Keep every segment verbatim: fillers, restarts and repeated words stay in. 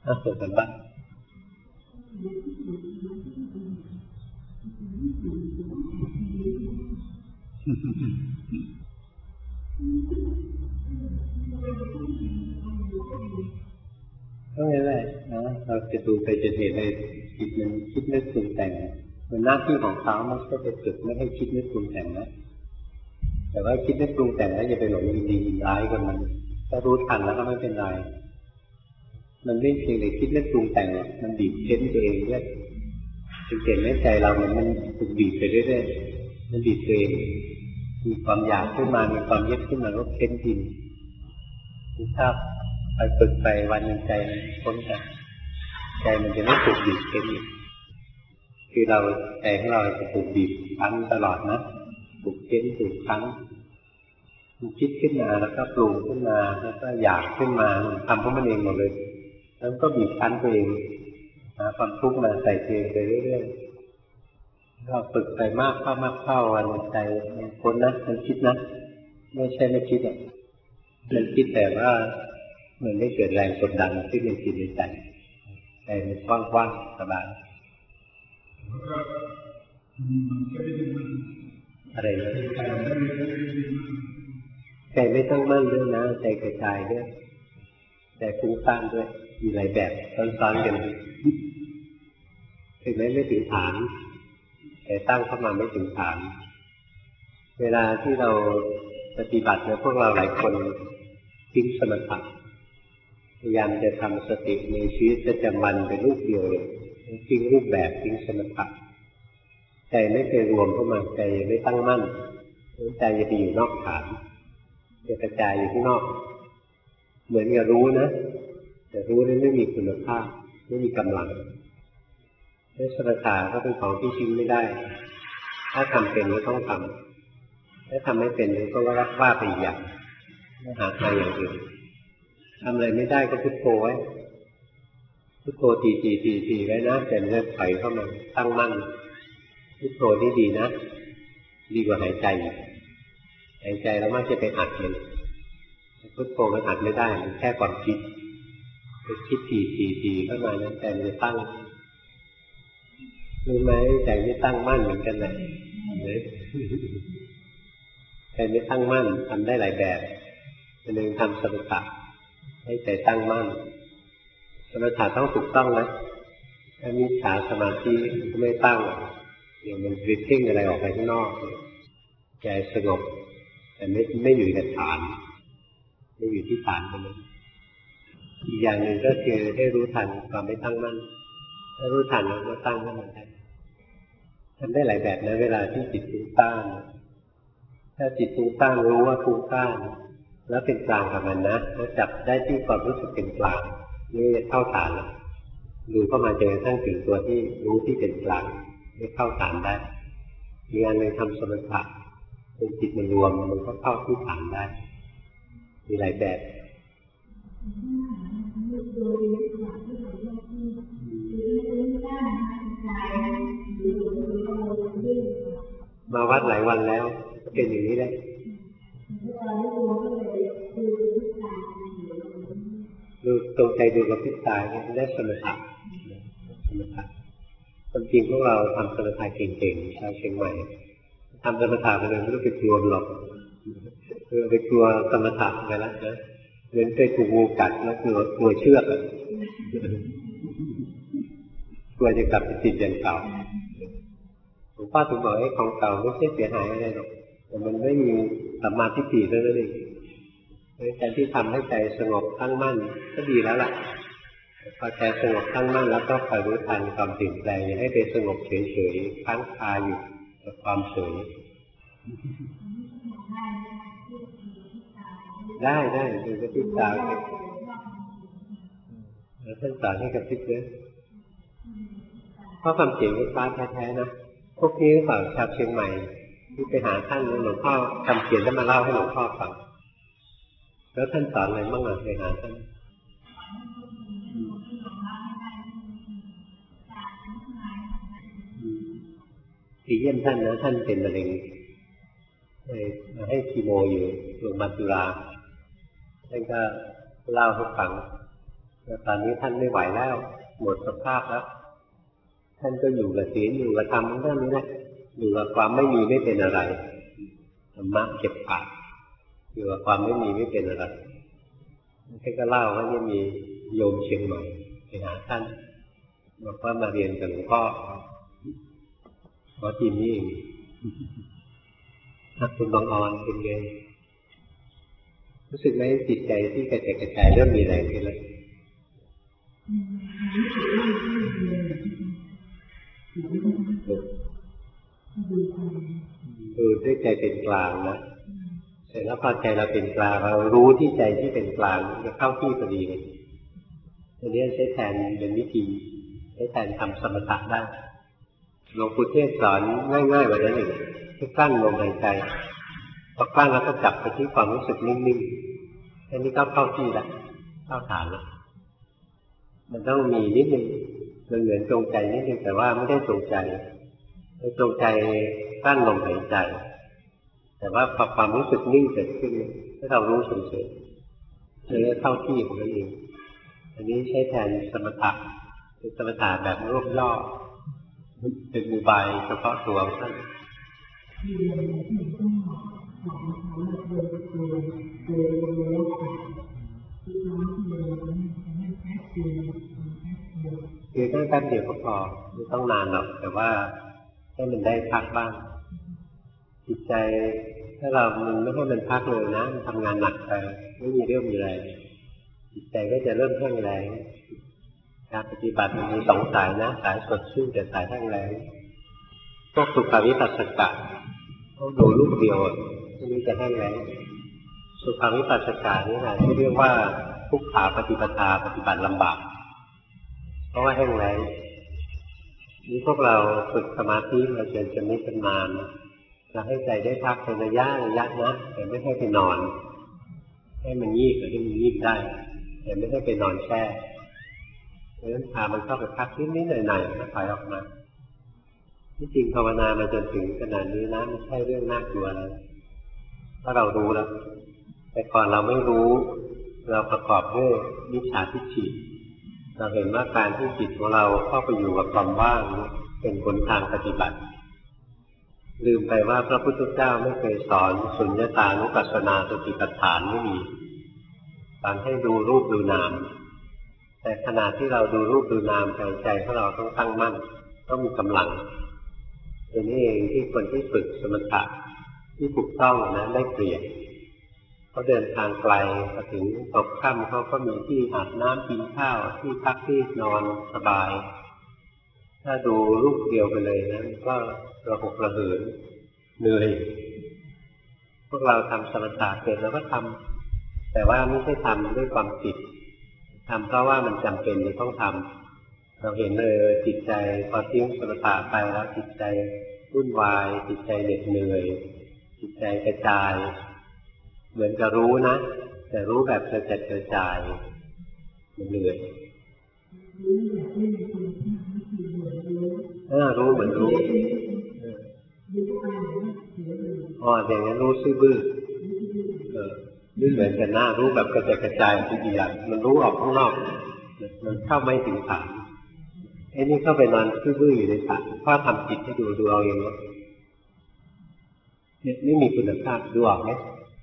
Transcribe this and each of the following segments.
ถ้าส่งกันบ้างก็ไม่ได้นะเราจะดูไปจะเห็นในจิตมันคิดนึกปรุงแต่งมันหน้าที่ของเขามันก็จะฝึกไม่ให้คิดนึกปรุงแต่งนะแต่ว่าคิดนึกปรุงแต่งแล้วอย่าไปหลงยินดียินร้ายกับมันถ้ารู้ทันแล้วก็ไม่เป็นไรมันไม่เพียงแต่คิดนึกปรุงแต่งมันบีบเค้นตัวเองด้วยสังเกตไหมใจเรามันมันถูกบีบไปเรื่อยๆมันบีบตัวเองมีความอยากขึ้นมามีความยึดขึ้นมาก็เค้นกินถ้าไปฝึกไปวันหนึ่งใจพ้นจากใจมันจะไม่ถูกบีบเค้นอีกคือเราใจของเราจะถูกบีบคั้นตลอดนะถูกเค้นถูกคั้นมันคิดขึ้นมาแล้วก็ปรุงขึ้นมาแล้วก็อยากขึ้นมาทำเพราะมันเองหมดเลยแล้วก็บีบคั้นตัวเองหาความทุกข์มาใส่ตัวเองไปเรื่อยๆเราฝึกไปมากเข้ามากเข้าวันใจมันพ้นนะมันคิดนะไม่ใช่ไม่คิดอ่ะมันคิดแต่ว่ามันไม่เกิดแรงกดดันที่เป็นจิตในใจใจมันกว้างๆสบายอะไรนะใจไม่ต้องมั่นด้วยนะใจกระจายด้วยใจฟุ้งซ่านด้วยมีหลายแบบซ้อนๆกันถึงแม้ไม่ถึงฐานแต่ตั้งเข้ามาไม่ถึงฐานเวลาที่เราปฏิบัติเนี่ยพวกเราหลายคนทิ้งสมถะพยายามจะทำสติในชีวิตประจำวันเป็นรูปเดียวเลยทิ้งรูปแบบทิ้งสมถะใจไม่เคยรวมเข้ามาใจไม่ตั้งมั่นใจจะไปอยู่นอกฐานจะกระจายอยู่ที่นอกเหมือนกับรู้นะแต่รู้นั้นไม่มีคุณภาพไม่มีกำลังและสมถะก็เป็นของที่ทิ้งไม่ได้ถ้าทำเป็นก็ต้องทำถ้าทำไม่เป็นก็รับว่าไปอีกอย่างหาทางอย่างอื่นทำอะไรไม่ได้ก็พุทโธไว้พุทโธทีทีทีทีไว้นะแต่เนื้อไขเข้ามาตั้งมั่นพุทโธนี่ดีนะดีกว่าหายใจหายใจแล้วมันจะไปอัดมันพุทโธมันอัดไม่ได้มันแค่ความคิดคิดทีทีทีเข้ามานั้นใจมันจะตั้งรู้ไหมใจไม่ตั้งมั่นเหมือนกันเลยใจไม่ตั้งมั่นทำได้หลายแบบอันหนึ่งทำสมถะให้ใจตั้งมั่นสมถะต้องถูกต้องนะถ้ามิจฉาสมาธิไม่ตั้งอย่างมันริบทิ้งอะไรออกไปข้างนอกใจสงบแต่ไม่ไม่อยู่ในฐานไม่อยู่ที่ฐานไปเลยอีกอย่างหนึ่งก็คือให้รู้ทันความไม่ตั้งมั่นถ้ารู้ทันแล้วก็ตั้งมั่นได้ทำได้หลายแบบนะเวลาที่จิตฟุ้งซ่านถ้าจิตฟุ้งซ่านรู้ว่าฟุ้งซ่านแล้วเป็นกลางกับมันนะแล้วจับได้ที่ความรู้สึกเป็นกลางนี่เข้าฐานแล้วดูเข้ามาจนกระทั่งถึงตัวที่รู้ที่เป็นกลางไม่เข้าฐานได้มีงานในทำสมถะเป็นจิตมันรวมมันก็เข้าที่ฐานได้มีหลายแบบมาวัดหลายวันแล้วเป็นอย่างนี้เลยดูตรงใจดูกับพิษตายได้สมถะสมถะความจริงพวกเราทำสมถะเก่งๆชาวเชียงใหม่ทำสมถะไปเลยไม่ต้องไปกลัวหรอกคือไปกลัวสมถะไปแล้วนะเหมือนเคยถูกงูกัดแล้วกลัวกลัวเชือกกลัวจะกลับไปติดอย่างเก่าหลวงพ่อถึงบอกให้ของเก่าไม่ใช่เสียหายอะไรหรอกแต่มันไม่มีสัมมาทิฏฐิเท่านั้นเองการที่ทำให้ใจสงบตั้งมั่นก็ดีแล้วล่ะพอใจสงบตั้งมั่นแล้วก็คอยรู้ทันความเปลี่ยนแปลงอย่าให้ไปสงบเฉยๆค้างคาอยู่กับความเฉยได้ได้ดูกระพริบตาแล้วท่านสอนให้กระพริบด้วยเพราะความเจ๋งฟ้าแท้ๆนะพวกนี้สอนชาวเชียงใหม่ที่ไปหาท่านหลวงพ่อทำเขียนแล้วมาเล่าให้หลวงพ่อฟังแล้วท่านสอนอะไรบ้างอ่ะไปหาท่านที่เยี่ยมท่านนะท่านเป็นมะเร็งมาให้คีโมอยู่โรงพยาบาลจุฬาท่านก็เล่าให้ฟังแต่ตอนนี้ท่านไม่ไหวแล้วหมดสภาพแล้วท่านก็อยู่กับศีลอยู่กับธรรมของท่านนี่แหละอยู่กับความไม่มีไม่เป็นอะไรธรรมะเก็บปากอยู่กับความไม่มีไม่เป็นอะไรท่านก็เล่าว่าจะมีโยมเชียงใหม่ไปหาท่านบอกว่ามาเรียนกับหลวงพ่อเพราะทีนี้เองถ้าคุณบางออนเป็นไงรู้สึกไหมจิตใจที่กระจายกระจายเริ่มมีแรงขึ้นแล้วดูด้วยใจเป็นกลางนะเสร็จแล้วพอใจเราเป็นกลางเรารู้ที่ใจที่เป็นกลางจะเข้าที่พอดีเลยอันนี้ใช้แทนเป็นวิธีใช้แทนทำสมถะได้หลวงปู่เทศสอนง่ายๆกว่านั้นอีกให้กลั้นลมหายใจพอกลั้นแล้วก็จับไปที่ความรู้สึกนิ่งๆอันนี้ก็เข้าที่แล้วเข้าฐานแล้วมันต้องมีนิดนึงมันเหมือนจงใจนิดนึงแต่ว่าไม่ได้จงใจไม่จงใจกลั้นลมหายใจแต่ว่าพอความรู้สึกนิ่งเกิดขึ้นให้เรารู้เฉยๆเลยเข้าที่ของมันเองอันนี้ใช้แทนสมถะเป็นสมถะแบบรวบย่อเป็นอุบายเฉพาะตัวท่านคือตั้งแป๊บเดียวก็พอไม่ต้องนานหรอกแต่ว่าให้มันได้พักบ้างจิตใจถ้าเรามันไม่ให้มันพักเลยนะมันทำงานหนักไปไม่มีเรื่องมีแรงจิตใจก็จะเริ่มแห้งแล้งการปฏิบัติมันมีสองสายนะสายสดชื่นแต่สายแห้งแล้งพวกสุขวิปัสสกะเขาดูลูกเดียวที่นี้จะแห้งแล้งสุขวิปัสสกะนี่แหละที่เรียกว่าทุกขาปฏิปทาปฏิบัติลำบากเพราะว่าแห้งแล้งนี่พวกเราฝึกสมาธิมาจนชำนิชำนาญเราให้ใจได้พักเป็นระยะระยะนะแต่ไม่ให้ไปนอนให้มันงีบให้มันงีบได้แต่ไม่ให้ไปนอนแช่เพราะฉะนั้นพามันเข้าไปพักนิดๆหน่อยๆแล้วถอยออกมาที่จริงภาวนามาจนถึงขนาดนี้นะไม่ใช่เรื่องน่ากลัวแล้วถ้าเรารู้แล้วแต่ก่อนเราไม่รู้เราประกอบด้วยมิจฉาทิฏฐิเราเห็นว่าการที่จิตของเราเข้าไปอยู่กับความว่างเป็นหนทางปฏิบัติลืมไปว่าพระพุทธเจ้าไม่เคยสอนสุญญตานุปัสสนาสติปัฏฐานไม่มีสอนให้ดูรูปดูนามแต่ขณะที่เราดูรูปดูนามใจใจของเราต้องตั้งมั่นต้องมีกำลังตัวนี้เองที่คนที่ฝึกสมถะที่ถูกต้องนะได้เปรียบเขาเดินทางไกลพอถึงตกค่ำเขาก็มีที่อาบน้ำกินข้าวที่พักที่นอนสบายถ้าดูรูปเดียวไปเลยนะก็ระหกระเหินเหนื่อยพวกเราทำสมถะเสร็จแล้วก็ทำแต่ว่าไม่ใช่ทำด้วยความผิดทำเพราะว่ามันจำเป็นจะต้องทำเราเห็นเลยจิตใจพอทิ้งสมถะไปแล้วจิตใจวุ่นวายจิตใจเหน็ดเหนื่อยจิตใจกระจายเหมือนกับรู้นะแต่รู้แบบกระจัดกระจายมันเหนื่อยเออรู้เหมือนรู้อ๋ออย่างนั้นรู้ซื่อบื้อเออไม่เหมือนกันหน้ารู้แบบกระจายกระจายทุกอย่างมันรู้ออกข้างนอกมันเข้าไม่ถึงฐานไอ้นี่เข้าไปนอนซื่อบื้ออยู่ในฐานพ่อทำจิตให้ดูดูเอาเองว่าเนี่ยไม่มีคุณภาพดูออกไหม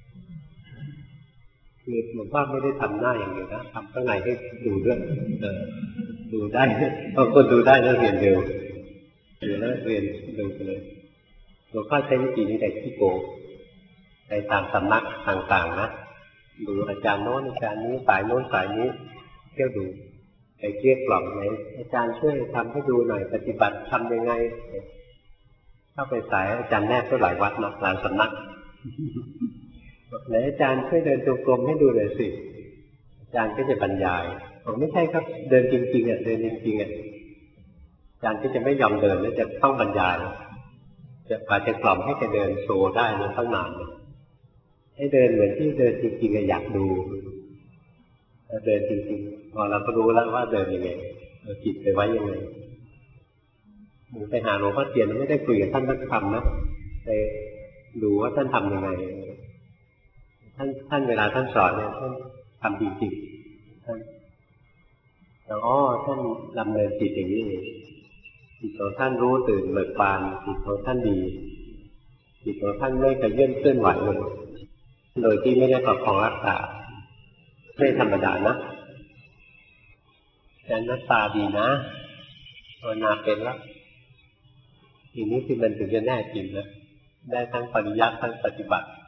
คือหลวงพ่อไม่ได้ทำหน้าอย่างเดียวนะทำข้างในให้ดูด้วยเออดูได้บางคนดูได้แล้วเรียนเร็วดูแล้วเรียนเร็วไปเลยหลวงพ่อใช้วิธีนี้แต่ที่โกไปตามสำนักต่างๆนะดูอาจารย์โน้นอาจารย์นี้สายโน้นสายนี้เที่ยวดูไปเกลี้ยกล่อมไหนอาจารย์ช่วยทำให้ดูหน่อยปฏิบัติทำยังไงเข้าไปสายอาจารย์แนบก็หลายวัดนะหลายสำนักไหนอาจารย์ช่วยเดินจงกรมให้ดูหน่อยสิอาจารย์ก็จะบรรยายผมไม่ใช่ครับเดินจริงๆอ่ะเดินจริงๆอ่ะอาจารย์ก็จะไม่ยอมเดินแล้วจะต้องบรรยายจะกว่าจะกล่อมให้แกเดินโชว์ได้มันต้องนานเลยให้เดินเหมือนที่เดินจริงๆอยากดูเดินจริงๆพอเราก็รู้แล้วว่าเดินยังไงเอาจิตไปไว้ยังไงไปหาหลวงพ่อเทียนไม่ได้คุยกับท่านนักธรรมนะไปดูว่าท่านทำยังไงท่านท่านเวลาท่านสอนเนี่ยท่านทำจริงๆท่านแล้วอ๋อท่านดำเนินจิตอย่างนี้เองจิตของท่านรู้ตื่นเบิกบานจิตของท่านดีจิตของท่านไม่กระเยื่อนเคลื่อนไหวเลยโดยที่ไม่ได้ประคองรักษาไม่ธรรมดานะแต่หน้าตาดีนะภาวนาเป็นแล้วทีนี้ที่มันถึงจะแน่จริงนะได้ทั้งปริยัติทั้งปฏิบัติ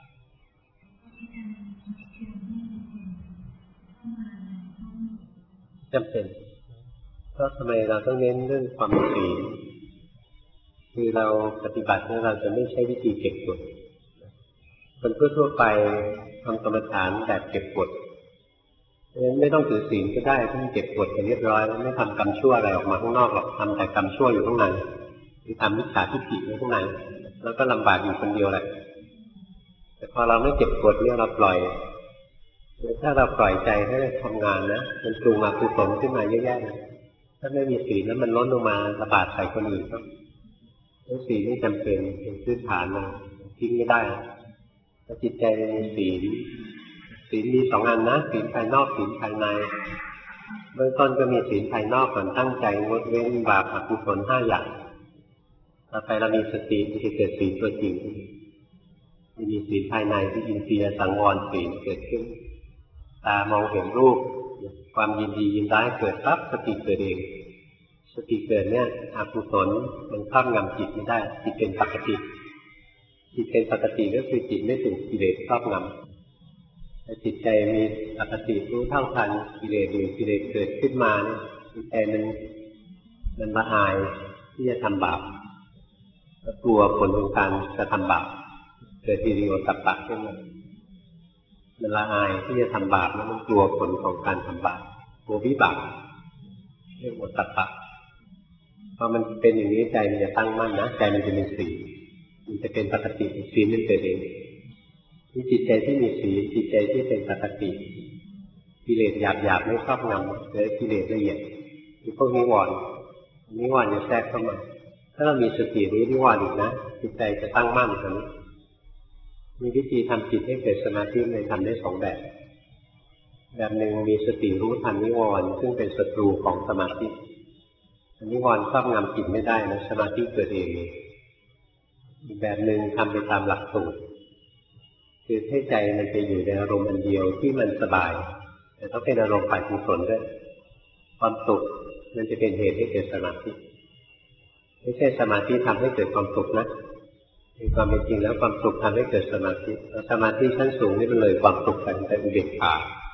จำเป็นเพราะทำไมเราต้องเน้นเรื่องความศีลคือเราปฏิบัติเนี่ยเราจะไม่ใช้วิธีเก็บกดคนทั่วๆไปทำกรรมฐานแบบเก็บกดไม่ต้องถือศีลก็ได้ที่เก็บกดไปเรียบร้อยแล้วไม่ทำกรรมชั่วอะไรออกมาข้างนอกหรอกทำแต่กรรมชั่วอยู่ข้างในที่ทำมิจฉาทิฏฐิอยู่ข้างในแล้วก็ลำบากอยู่คนเดียวแหละแต่พอเราไม่เก็บกดเนี่ยเราปล่อยถ้าเราปล่อยใจให้ทำงานนะมันปรุงอกุศลขึ้นมาเยอะแยะถ้าไม่มีศีลแล้วมันล้นลงมาระบาดใส่คนอื่นครับศีลนี่จำเป็นเป็นพื้นฐานนะทิ้งไม่ได้ถ้าจิตใจมีศีลศีลมีสองอันนะศีลภายนอกศีลภายในเบื้องต้นก็มีศีลภายนอกก่อนตั้งใจงดเว้นบาปอกุศลห้าอย่างต่อไปเรามีสติที่จะเกิดศีลตัวจริงมีศีลภายในที่อินทรีย์สังวรศีลเกิดขึ้นตามองเห็นรูปความยินดียินร้ายเกิดปั๊บสติเกิดเองสติเกิดเนี่ยอกุศลมันครอบงำจิตไม่ได้จิตเป็นปกติจิตเป็นปกติก็คือจิตไม่ถูกกิเลสครอบงำแต่จิตใจมีปกติรู้เท่าทันกิเลสอยู่กิเลสเกิดขึ้นมาเนี่ยจิตใจมันมันละอายที่จะทำบาปกลัวผลของการจะทำบาปเกิดฮิริโอตตัปปะขึ้นมามันละอายที่จะทำบาปแล้วมันกลัวผลของการทำบาปกลัววิบากเรียกโอตตัปปะพอมันเป็นอย่างนี้ใจมันจะตั้งมั่นนะใจมันจะมีศีลมันจะเป็นปกติศีลมันเกิดเองที่จิตใจที่มีศีลจิตใจที่เป็นปกติกิเลสหยาบๆไม่ครอบงำแต่กิเลสละเอียดคือพวกนิวรณ์นิวรณ์จะแทรกเข้ามาถ้าเรามีสติรู้นิวรณ์อีกนะจิตใจจะตั้งมั่นตรงนี้มีวิธีทำจิตให้เกิดสมาธิในทำได้สองแบบแบบหนึ่งมีสติรู้ทันนิวรณ์ซึ่งเป็นศัตรูของสมาธินิวรณ์ครอบงำจิตไม่ได้นะสมาธิเกิดเองอีกแบบหนึ่งทำไปตามหลักสูตรคือให้ใจมันไปอยู่ในอารมณ์อันเดียวที่มันสบายแต่ต้องเป็นอารมณ์ฝ่ายกุศลด้วยความสุขมันจะเป็นเหตุให้เกิดสมาธิไม่ใช่สมาธิทำให้เกิดความสุขนะในความเป็นจริงแล้วความสุขทำให้เกิดสมาธิแล้วสมาธิชั้นสูงนี่มันเลยความสุขกันแต่อุเบกขา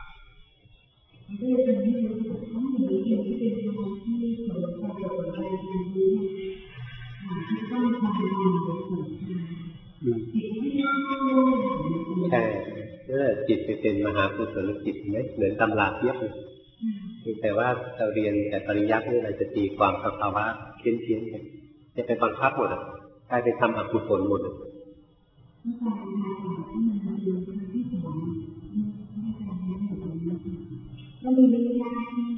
ใช่เมื่อจิตไปเป็นมหากุศลจิตไหมเหมือนตำราเทียบแต่ว่าเราเรียนแต่ปริยัตินี่เราจะตีความสภาวะเพี้ยนเพี้ยนกันจะไปบังคับหมดกลายเป็นทำอกุศลหมดก็มีวิญญาณที่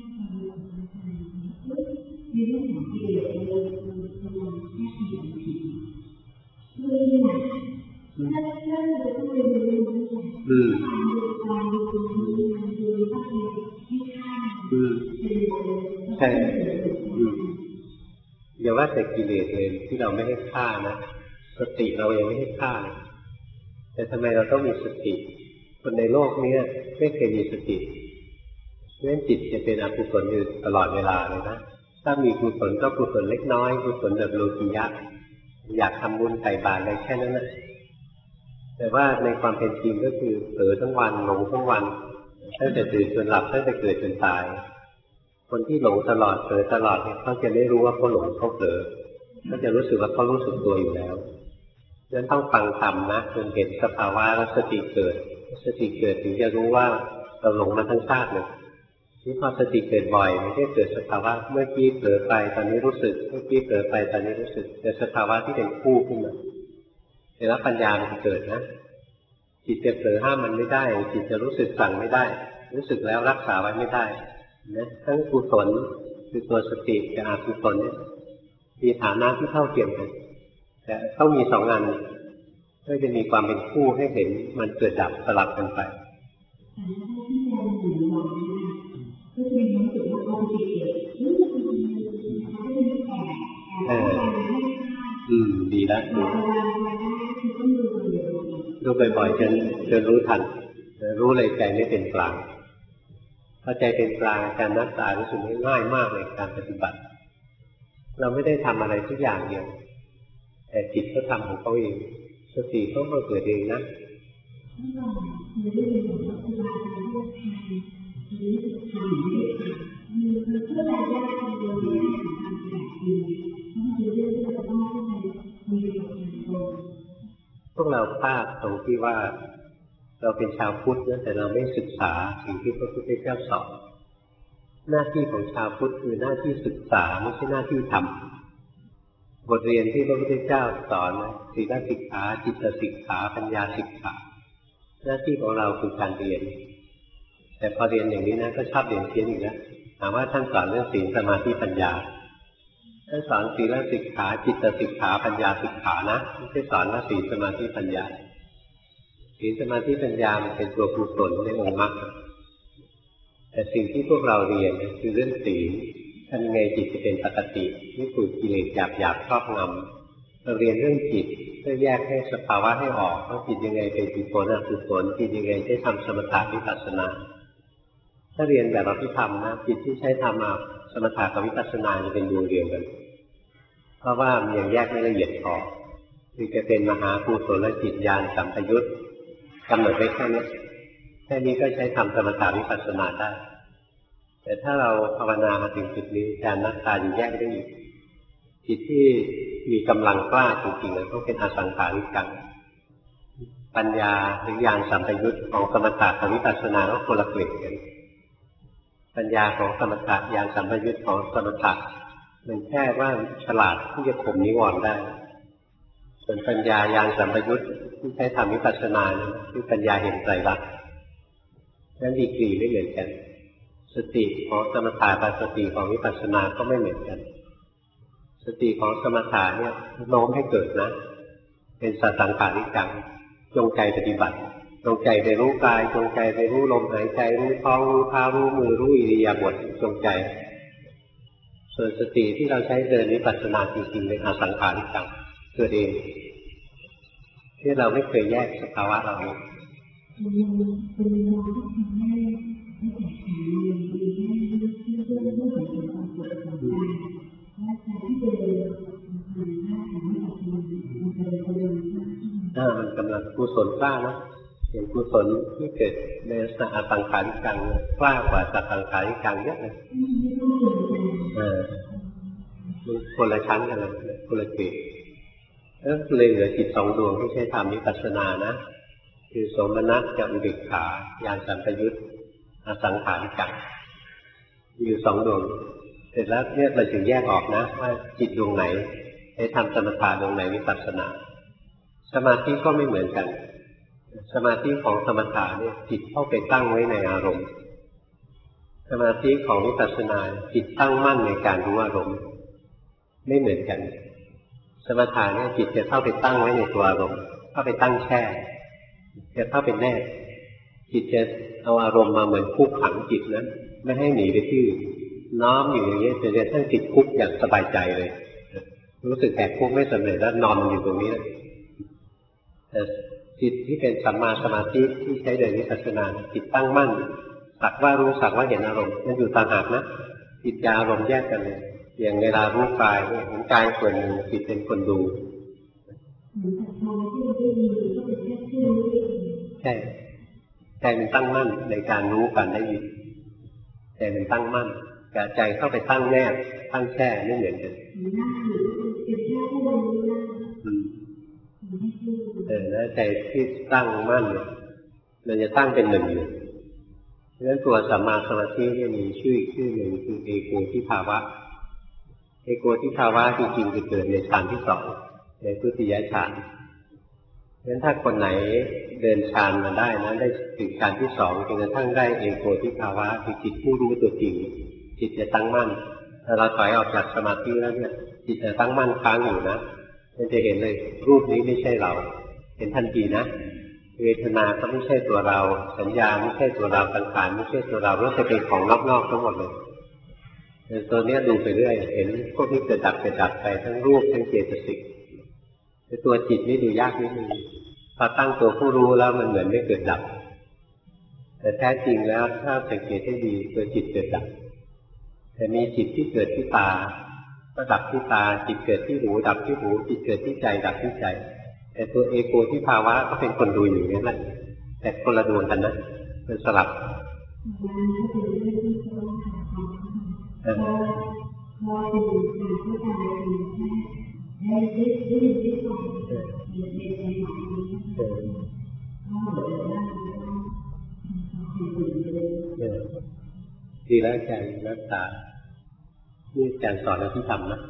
ในเรื่องของกิเลสเราเราเราแค่เห็นผิดด้วยนี่นะถ้าถ้าเราต้องเรียนรู้อืมการดูการดูตรงนี้การดูต้องมีที่ข้ามอืมใช่อืมอย่าว่าแต่กิเลสเลยที่เราไม่ให้ฆ่านะสติเรายังไม่ให้ฆ่าแต่ทำไมเราต้องมีสติคนในโลกนี้ไม่เคยมีสติเพราะฉะนั้นจิตจะเป็นอกุศลอยู่ตลอดเวลาเลยนะถ้ามีกุศลก็กุศลเล็กน้อยกุศลแบบโลกียะอยากทำบุญใส่บาตรอะไรแค่นั้นนะแต่ว่าในความเป็นจริงก็คือเผลอทั้งวันหลงทั้งวันตั้งแต่ตื่นจนหลับตั้งแต่เกิดจนตายคนที่หลงตลอดเผลอตลอดเนี่ยเขาจะไม่รู้ว่าเขาหลงเขาเผลอเขาจะรู้สึกว่าเขารู้สึกตัวอยู่แล้วดังนั้นต้องฟังธรรมนะจนเห็นสภาวะแล้วสติเกิดสติเกิดถึงจะรู้ว่าเราหลงมาทั้งชาติเลยที่พอสติเกิดบ่อยไม่ได้เกิดสภาวะเมื่อกี้เผลอไปตอนนี้รู้สึกเมื่อกี้เผลอไปตอนนี้รู้สึกแต่สภาวะที่เป็นคู่ขึ้นมาแต่ละปัญญามันเกิดนะจิตจะเผลอห้ามมันไม่ได้จิตจะรู้สึกสั่งไม่ได้รู้สึกแล้วรักษาไว้ไม่ได้นะทั้งกุศลคือตัวสติกับอกุศลเนี่ยมีฐานะที่เท่าเทียมกันแต่ต้องมีสองอันเพื่อจะมีความเป็นคู่ให้เห็นมันเกิดดับสลับกันไปก็คือเอออืมดีแล้วดูดูบ่อยๆจนจนรู้ทันรู้เลยใจไม่เป็นกลางพอใจเป็นกลางการนักตารู้สึกง่ายมากเลยการปฏิบัติเราไม่ได้ทำอะไรทุกอย่างเดียวแต่จิตเขาทำของเขาเองสติเขาก็เกิดเองนะพวกเราพลาดตรงที่ว่าเราเป็นชาวพุทธนะแต่เราไม่ศึกษาสิ่งที่พระพุทธเจ้าสอนหน้าที่ของชาวพุทธคือหน้าที่ศึกษาไม่ใช่หน้าที่ทำบทเรียนที่พระพุทธเจ้าสอนศีลสิกขาจิตสิกขาปัญญาสิกขาหน้าที่ของเราคือการเรียนแต่พอเรียนอย่างนี้นะก็ชอบเรียนเพี้ยนอีกแล้วถามว่าท่านสอนเรื่องศีลสมาธิปัญญาท่านสอนศีลสิกขาจิตสิกขาปัญญาสิกขานะไม่ใช่สอนว่าศีลสมาธิปัญญาศีลสมาธิปัญญามันเป็นตัวกุศลในองค์มรรคแต่สิ่งที่พวกเราเรียนคือเรื่องศีลทำยังไงจิตจะเป็นปกติไม่ถูกกิเลสหยาบหยาบครอบงำเราเรียนเรื่องจิตเพื่อแยกให้สภาวะให้ออกว่าจิตยังไงเป็นกุศลอกุศลจิตยังไงใช้ทำสมถะวิปัสสนาถ้าเรียนแบบอภิธรรมนะจิตที่ใช้ทำมาสมถะกับวิปัสสนาจะเป็นดวงเดียวกันเพราะว่ามันยังแยกไม่ละเอียดพอคือจะเป็นมหากุศลจิตญาณสัมปยุตกำหนดไว้แค่นี้แค่นี้ก็ใช้ทำสมถะวิปัสสนาได้แต่ถ้าเราภาวนามาถึงจุดนี้การนักตาจะแยกได้อีกจิตที่มีกำลังกล้าจริงๆต้องเป็นอสังขาริกังปัญญาหรือญาณสัมปยุตของสมถะกับวิปัสสนาก็คนละเกรดกันปัญญาของสมถะญาณสัมปยุตของสมถะมันแค่ว่าฉลาดที่จะข่มนิวรณ์ได้ส่วนปัญญาญาณสัมปยุตที่ใช้ทำวิปัสสนาคือปัญญาเห็นไตรลักษณ์นั้นดีกรีไม่เหมือนกันสติของสมถะกับสติของวิปัสสนาก็ไม่เหมือนกันสติของสมถะเนี่ยโน้มให้เกิดนะเป็นสัสังขาริกังจงใจปฏิบัติจงใจไปรู้กายจงใจไปรู้ลมหายใจรู้ท้องรู้เท้ารู้มือรู้อิริยาบถจงใจส่วนสติที่เราใช้เดินวิปัสสนาจริงๆเป็นอสังขาริกังเกิดเองที่เราไม่เคยแยกสภาวะเราเองถ้ามันกำลังกุศลกล้านะอย่างกุศลที่เกิดในสังสังขาริกังกล้ากว่าสังขาริกังเยอะเลยเออมันคนละชั้นกันเลยคนละเกรดแล้วเลยเหลือจิตสองดวงที่ใช้ทำวิปัสสนานะคือโสมนัสกับอุเบกขาญาณสัมปยุตอสังขารกังอยู่สองดวงเสร็จแล้วเนี่ยเราจึงแยกออกนะว่าจิตดวงไหนใช้ทำสมถะดวงไหนวิปัสสนาสมาธิก็ไม่เหมือนกันสมาธิของสมถะเนี่ยจิตเข้าไปตั้งไว้ในอารมณ์สมาธิของวิปัสสนาจิตตั้งมั่นในการรู้อารมณ์ไม่เหมือนกันสมถะเนี่ยจิตจะเข้าไปตั้งไว้ในตัวอารมณ์เข้าไปตั้งแช่จะเข้าไปแนบจิตจะเอาอารมณ์มาเหมือนคุกขังจิตนั้นไม่ให้หนีไปที่อื่นน้อมอยู่อย่างนี้จนกระทั่งจิตคุกอย่างสบายใจเลยรู้สึกแอบคุกไม่สำเร็จแล้วนอนอยู่ตรงนี้แต่จิตที่เป็นสัมมาสมาธิที่ใช้เดินวิปัสสนาจิตตั้งมั่นสักว่ารู้สักว่าเห็นอารมณ์มันอยู่ต่างหากนะจิตกับอารมณ์แยกกันเลยอย่างเวลารู้กายเนี่ยเห็นกายส่วนหนึ่งจิตเป็นคนดูใช่ใจมันตั้งมั่นในการรู้การได้ยินใจมันตั้งมั่นแต่ใจเข้าไปตั้งแนบตั้งแช่ไม่เหมือนกันเออแล้วใจที่ตั้งมั่นเนี่ยมันจะตั้งเป็นหนึ่งอยู่เพราะฉะนั้นตัวสัมมาสมาธิเนี่ยมีชื่ออีกชื่อหนึ่งคือเอโกทิภาวะเอโกทิภาวะจริงๆจะเกิดในฌานที่สองในทุติยฌานเพราะฉะนั้นถ้าคนไหนเดินฌานมาได้นะได้ถึงฌานที่สองจนกระทั่งได้เอโกทิภาวะคือจิตผู้รู้ตัวจริงจิตจะตั้งมั่นถ้าเราถอยออกจากสมาธิแล้วเนี่ยจิตจะตั้งมั่นค้างอยู่นะมันจะเห็นเลยรูปนี้ไม่ใช่เราเห็นทันทีนะเวทนาก็ไม่ใช่ตัวเราสัญญาไม่ใช่ตัวเราสังขารไม่ใช่ตัวเราแล้วจะเป็นของนอกๆทั้งหมดเลยตัวนี้ดูไปเรื่อยเห็นพวกนี้เกิดดับเกิดดับไปทั้งรูปทั้งเจตสิกแต่ตัวจิตนี่ดูยากนิดนึงพอตั้งตัวผู้รู้แล้วมันเหมือนไม่เกิดดับแต่แท้จริงแล้วถ้าสังเกตให้ดีตัวจิตเกิดดับแต่มีจิตที่เกิดที่ตาก็ดับที่ตาจิตเกิดที่หูดับที่หูจิตเกิดที่ใจดับที่ใจแต่ตัวเอโกที่ภาวะก็เป็นคนดูอยู่นี่แหละแต่คนละดวงกันนะเป็นสลับเออดีแล้วอาจารย์รักษานี่อาจารย์สอนอภิธรรมนะ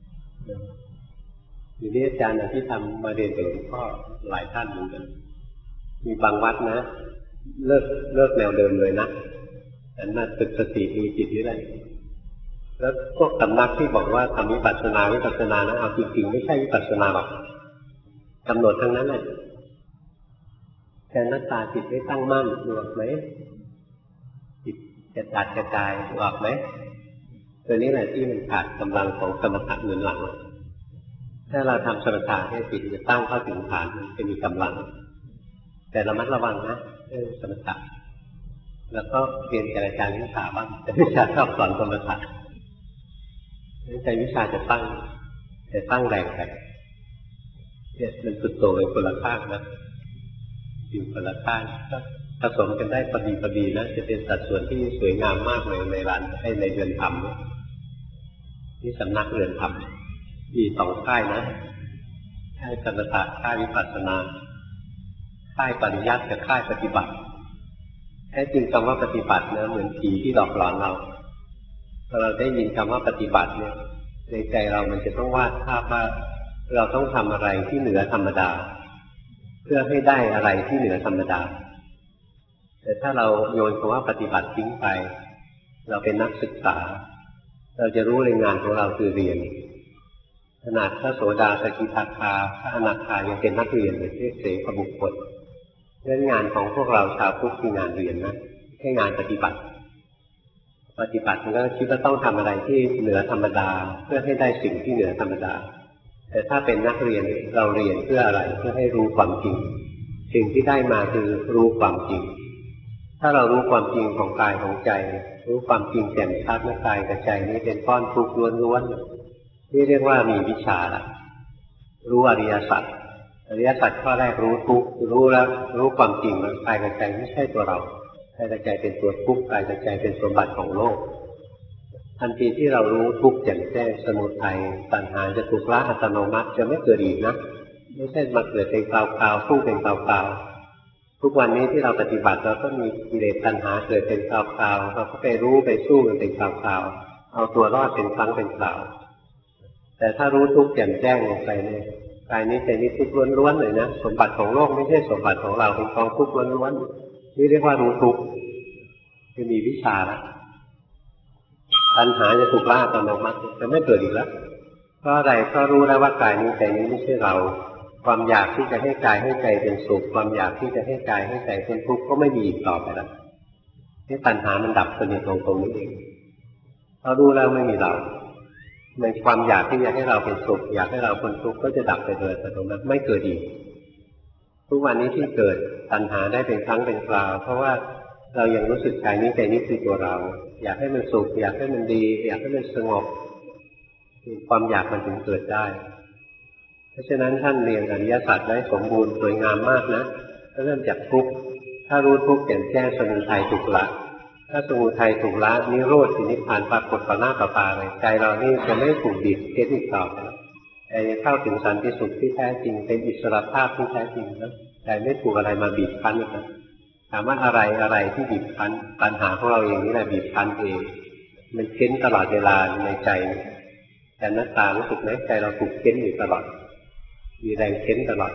อยู่นี่อาจารย์อภิธรรมมาเรียนกับหลวงพ่อหลายท่านเหมือนกันมีบางวัดนะเลิกเลิกแนวเดิมเลยนะแต่น่าฝึกสติมีจิตนี่แหละแล้วพวกสำนักที่บอกว่าทำวิปัสสนาวิปัสสนานะเอาจริงๆไม่ใช่วิปัสสนาหรอกกำหนดทั้งนั้นเลยแทนนักตาจิตให้ตั้งมั่นดูออกไหมจิตจะตัดกระจายดูออกไหมตัวนี้แหละที่มันขาดกำลังของสมถะเหมือนหลังถ้าเราทำสมถะให้จิตจะตั้งเข้าถึงฐานมันจะมีกำลังแต่ระมัดระวังนะเรื่องสมถะแล้วก็เรียนกับอาจารย์วิชาบ้างแต่วิชาชอบสอนสมถะใจวิชาจะตั้งจะตั้งแรงไปเนี่ยมันสุดโต่งเป็นคนละข้างนะอยู่คนละข้างผสมกันได้พอดีพอดีนะจะเป็นสัดส่วนที่สวยงามมากเลยในร้านให้ในเรือนธรรมนี่สำนักเรือนธรรมมีสองค่ายนะค่ายสมถะค่ายวิปัสสนาค่ายปริยัติกับค่ายปฏิบัติแท้จริงคำว่าปฏิบัตินะเหมือนผีที่หลอกหลอนเราพอเราได้ยินคำว่าปฏิบัติเนี่ยในใจเรามันจะต้องวาดภาพว่าเราต้องทำอะไรที่เหนือธรรมดาเพื่อให้ได้อะไรที่เหนือธรรมดาแต่ถ้าเราโยนคำว่าปฏิบัติทิ้งไปเราเป็นนักศึกษาเราจะรู้เลยงานของเราคือเรียนขนาดพระโสดาสกิทาคาพระอนาคายังเป็นนักเรียนเลยเรียกเสขบุคคลเรื่องงานของพวกเราชาวพุทธคืองานเรียนนะไม่ใช่งานปฏิบัติปฏิบัติมันก็คิดว่าต้องทำอะไรที่เหนือธรรมดาเพื่อให้ได้สิ่งที่เหนือธรรมดาแต่ถ้าเป็นนักเรียนเราเรียนเพื่ออะไรเพื่อให้รู้ความจริงสิ่งที่ได้มาคือรู้ความจริงถ้าเรารู้ความจริงของกายของใจรู้ความจริงแจ่มชัดว่ากายกับใจนี้เป็นก้อนทุกข์ล้วนๆนี่เรียกว่ามีวิชาละรู้อริยสัจอริยสัจข้อแรกรู้ทุกข์รู้แล้วรู้ความจริงว่ากายกับใจไม่ใช่ตัวเรากายกับใจเป็นตัวทุกข์กายกับใจเป็นสมบัติของโลกทันทีที่เรารู้ทุกข์แจ่มแจ้งสมุทัยตัณหาจะถูกละอัตโนมัติจะไม่เกิดอีกนะไม่ใช่มาเกิดเป็นคราวๆพุ่งเป็นคราวๆทุกวันนี้ที่เราปฏิบัติเราก็มีกิเลสตัณหาเกิดเป็นคราวๆเราก็ไปรู้ไปสู้มันเป็นคราวๆเอาตัวรอดเป็นครั้งเป็นคราวแต่ถ้ารู้ทุกข์แจ่มแจ้งลงไปเนี่ยกายนี้ใจนี้ทุกข์ล้วนๆเลยนะสมบัติของโลกไม่ใช่สมบัติของเราเป็นกองทุกข์ล้วนๆนี่เรียกว่ารู้ทุกข์คือมีวิชาแล้วตัณหาจะถูกละอัตโนมัติจะไม่เกิดอีกแล้วเพราะอะไรเพราะรู้แล้วว่ากายนี้ใจนี้ไม่ใช่เราความอยากที่จะให้กายให้ใจเป็นสุขความอยากที่จะให้กายให้ใจเป็นทุกข์ก็ไม่มีอีกต่อไปแล้วนี่ตัณหามันดับสนิทลงตรงนี้เองเพราะรู้แล้วไม่มีเราในความอยากที่จะให้เราเป็นสุขอยากให้เราเป็นทุกข์ก็จะดับไปโดยอัตโนมัติไม่เกิดอีกทุกวันนี้ที่เกิดตัณหาได้เป็นครั้งเป็นคราวเพราะว่าเรายังรู้สึกกายนี้ใจนี้คือตัวเราอยากให้มันสุขอยากให้มันดีอยากให้มันสงบความอยากมันถึงเกิดได้เพราะฉะนั้นท่านเรียนอริยสัจได้สมบูรณ์สวยงามมากนะก็เริ่มจากทุกข์ถ้ารู้ทุกข์แจ่มแจ้งสมุทัยถูกละถ้าสมุทัยถูกละนิโรธนิพพานปรากฏต่อหน้าต่อตาเลยใจเรานี่จะไม่ถูกบีบเค้นอีกต่อไปแล้วใจจะเข้าถึงสันติสุขที่แท้จริงเป็นอิสรภาพที่แท้จริงแล้วใจไม่ถูกอะไรมาบีบคั้นอีกแล้วถามว่าอะไรอะไรที่บีบคั้นปัญหาของเราเองนี่แหละบีบคั้นเองมันเค้นตลอดเวลาในใจแต่หน้าตารู้สึกไหมใจเราถูกเค้นอยู่ตลอดมีแรงเค้นตลอด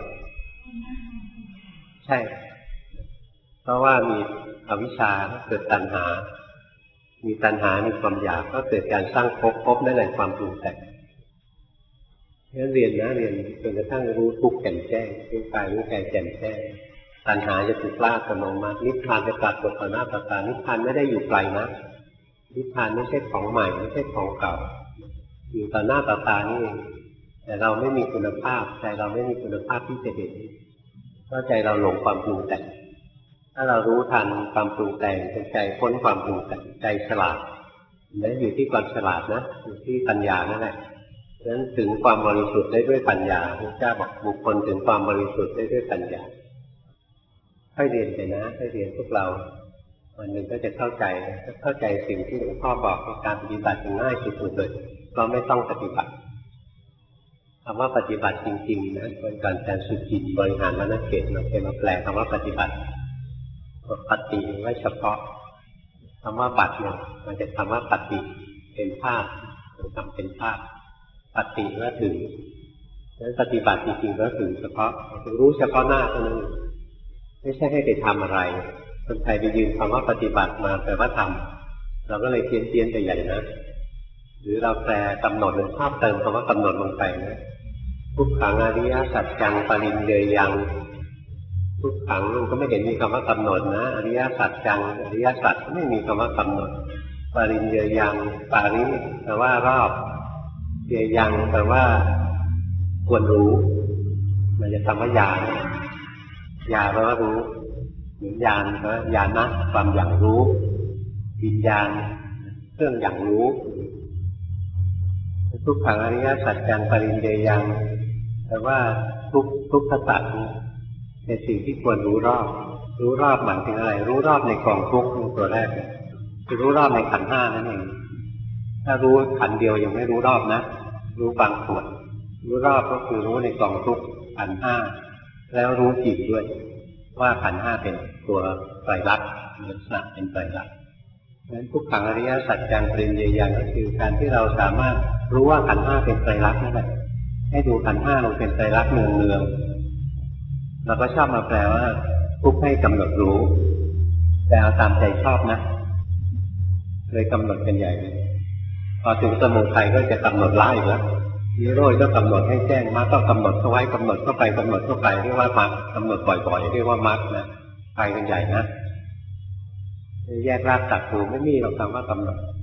ใช่เพราะว่ามีอวิชชาเกิดตัณหามีตัณหามีความอยากก็เกิดการสร้างภพภพนั่นแหละความปรุงแต่งเรียนนะเรียนจนกระทั่งรู้ทุกข์แจ่มแจ้งรู้กายรู้ใจแจ่มแจ้งตัณหาจะถูกล่าอัตโนมัตินิพพานจะปรากฏต่อหน้าต่อตานิพพานไม่ได้อยู่ไกลนะนิพพานไม่ใช่ของใหม่ไม่ใช่ของเก่าอยู่ต่อหน้าต่อตานี่เองแต่เราไม่มีคุณภาพใจเราไม่มีคุณภาพที่จะเห็นเพราะใจเราหลงความปรุงแต่งถ้าเรารู้ทันความปรุงแต่งเป็นใจพ้นความปรุงแต่งใจฉลาดและอยู่ที่ความฉลาดนะอยู่ที่ปัญญานั่นแหละฉะนั้นถึงความบริสุทธิ์ได้ด้วยปัญญาพระเจ้าบอกบุคคลถึงความบริสุทธิ์ได้ด้วยปัญญาค่อยเรียนไปนะค่อยเรียนพวกเราวันหนึ่งก็จะเข้าใจเข้าใจสิ่งที่หลวงพ่อบอกในการปฏิบัติง่ายสุดๆเลยเราไม่ต้องปฏิบัติคำว่าปฏิบัติจริงๆนะเป็นการแทนสุจิตบริหารมนเขตเราเคยมาแปลคำว่าปฏิบัติปฏิไว้เฉพาะคำว่าบัติเนี่ยมันจะคำว่าปฏิเป็นภาพทำเป็นภาพปฏิว่าถึงนั้นปฏิบัติจริงๆก็ถึงเฉพาะรู้เฉพาะหน้าเท่านั้นไม่ใช่ให้ไปทำอะไรคนไทยไปยืนคำว่าปฏิบัติมาแปลว่าทำเราก็เลยเพี้ยนเพี้ยนไปใหญ่นะหรือเราแปลกำหนดหรือภาพเติมคำว่ากำหนดลงไปนะทุกขังอริยสัจจังปริญเยยังทุกขังมันก็ไม่เห็นมีคำว่ากำหนดนะอริยสัจจังอริยสัจไม่มีคำว่ากำหนดปริญเยยังปาริแปลว่ารอบเยยังแปลว่าควรรู้มันจะคำว่าญาณญาณแปลว่ารู้หรือญาณแปลว่าญาณนะความอย่างรู้วิญญาณเครื่องอย่างรู้ทุกขังอริยสัจจังปริญเยยังแปลว่าทุกทุกขสัจเป็นสิ่งที่ควรรู้รอบรู้รอบหมายถึงอะไรรู้รอบในกองทุกข์ตัวแรกคือรู้รอบในขันธ์ห้านั่นเองถ้ารู้ขันธ์เดียวยังไม่รู้รอบนะรู้บางส่วนรู้รอบก็คือรู้ในกองทุกข์ขันธ์ห้าแล้วรู้จริงด้วยว่าขันธ์ห้าเป็นตัวไตรลักษณ์ลักษณะเป็นไตรลักษณ์เพราะฉะนั้นทุกขังอริยสัจจังปริญเยยังก็คือการที่เราสามารถรู้ว่าขันธ์ห้าเป็นไตรลักษณ์นั่นแหละให้ดูขันธ์ห้าลงเป็นไตรลักษณ์เนืองๆเราก็ชอบมาแปลว่าทุกข์ให้กำหนดรู้แต่เอาตามใจชอบนะเลยกำหนดกันใหญ่เลยพอถึงสมุทัยก็จะกำหนดละอีกแล้วนิโรธก็กำหนดให้แจ้งมรรคก็กำหนดเข้าไว้กำหนดเข้าไปกำหนดเข้าไปเรียกว่ามรรคกำหนดบ่อยๆเรียกว่ามรรคนะไปกันใหญ่นะแยกรากตัดสูงไม่มีหรอกคำว่ากำหนด